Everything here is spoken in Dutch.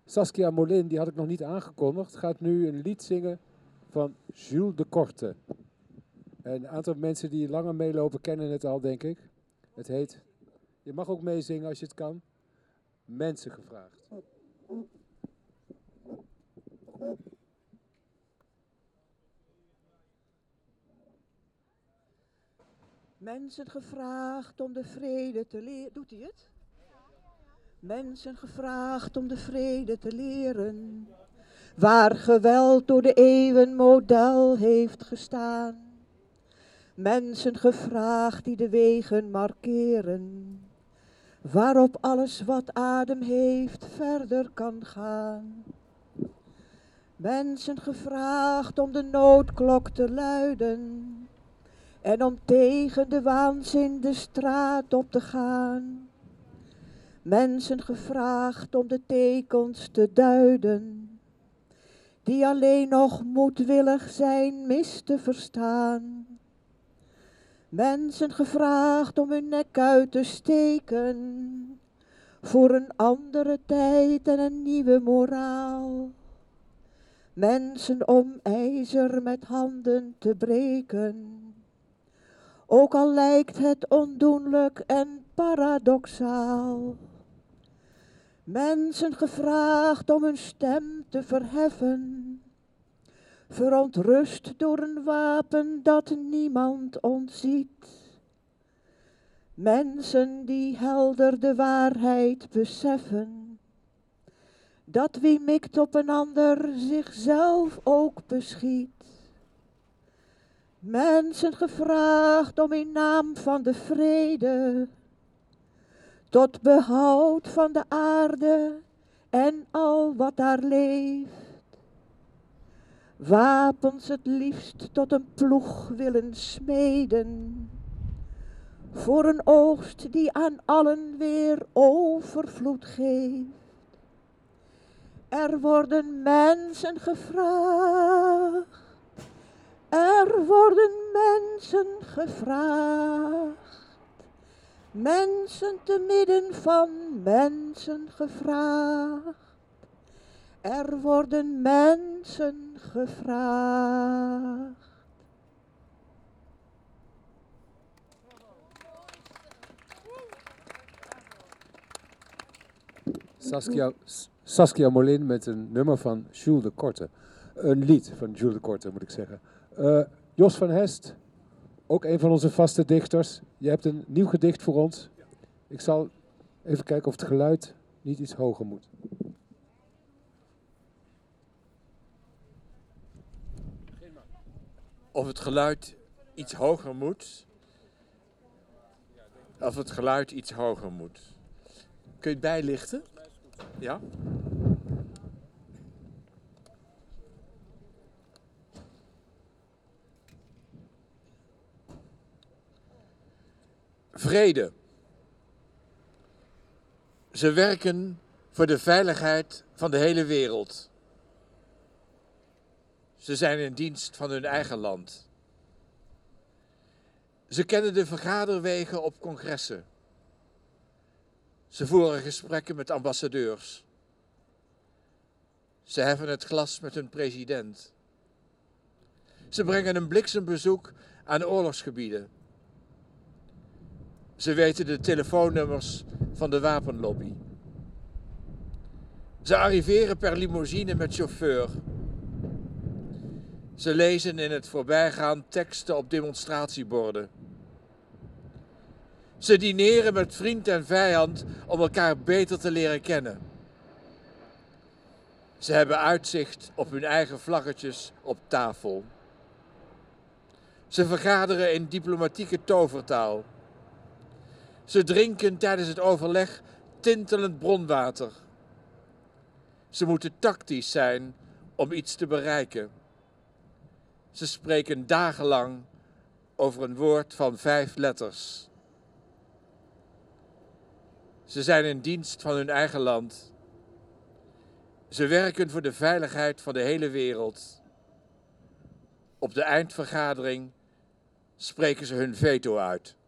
Saskia Molin, die had ik nog niet aangekondigd, gaat nu een lied zingen van Jules de Korte. En een aantal mensen die langer meelopen kennen het al, denk ik. Het heet, je mag ook meezingen als je het kan, Mensen gevraagd. Mensen gevraagd om de vrede te leren. Doet hij het? Mensen gevraagd om de vrede te leren. Waar geweld door de eeuwen model heeft gestaan. Mensen gevraagd die de wegen markeren. Waarop alles wat adem heeft verder kan gaan. Mensen gevraagd om de noodklok te luiden. En om tegen de waanzin de straat op te gaan. Mensen gevraagd om de tekens te duiden. Die alleen nog moedwillig zijn mis te verstaan. Mensen gevraagd om hun nek uit te steken. Voor een andere tijd en een nieuwe moraal. Mensen om ijzer met handen te breken. Ook al lijkt het ondoenlijk en paradoxaal. Mensen gevraagd om hun stem te verheffen. Verontrust door een wapen dat niemand ontziet. Mensen die helder de waarheid beseffen. Dat wie mikt op een ander zichzelf ook beschiet. Mensen gevraagd om in naam van de vrede, tot behoud van de aarde en al wat daar leeft. Wapens het liefst tot een ploeg willen smeden, voor een oogst die aan allen weer overvloed geeft. Er worden mensen gevraagd. Er worden mensen gevraagd, mensen te midden van mensen gevraagd. Er worden mensen gevraagd. Saskia Molin met een nummer van Jules de Korte. Een lied van Jules de Korte, moet ik zeggen. Jos van Hest, ook een van onze vaste dichters. Je hebt een nieuw gedicht voor ons. Ik zal even kijken of het geluid niet iets hoger moet. Of het geluid iets hoger moet. Of het geluid iets hoger moet. Kun je het bijlichten? Ja? Vrede. Ze werken voor de veiligheid van de hele wereld. Ze zijn in dienst van hun eigen land. Ze kennen de vergaderwegen op congressen. Ze voeren gesprekken met ambassadeurs. Ze heffen het glas met hun president. Ze brengen een bliksembezoek aan oorlogsgebieden. Ze weten de telefoonnummers van de wapenlobby. Ze arriveren per limousine met chauffeur. Ze lezen in het voorbijgaan teksten op demonstratieborden. Ze dineren met vriend en vijand om elkaar beter te leren kennen. Ze hebben uitzicht op hun eigen vlaggetjes op tafel. Ze vergaderen in diplomatieke tovertaal. Ze drinken tijdens het overleg tintelend bronwater. Ze moeten tactisch zijn om iets te bereiken. Ze spreken dagenlang over een woord van 5 letters. Ze zijn in dienst van hun eigen land. Ze werken voor de veiligheid van de hele wereld. Op de eindvergadering spreken ze hun veto uit.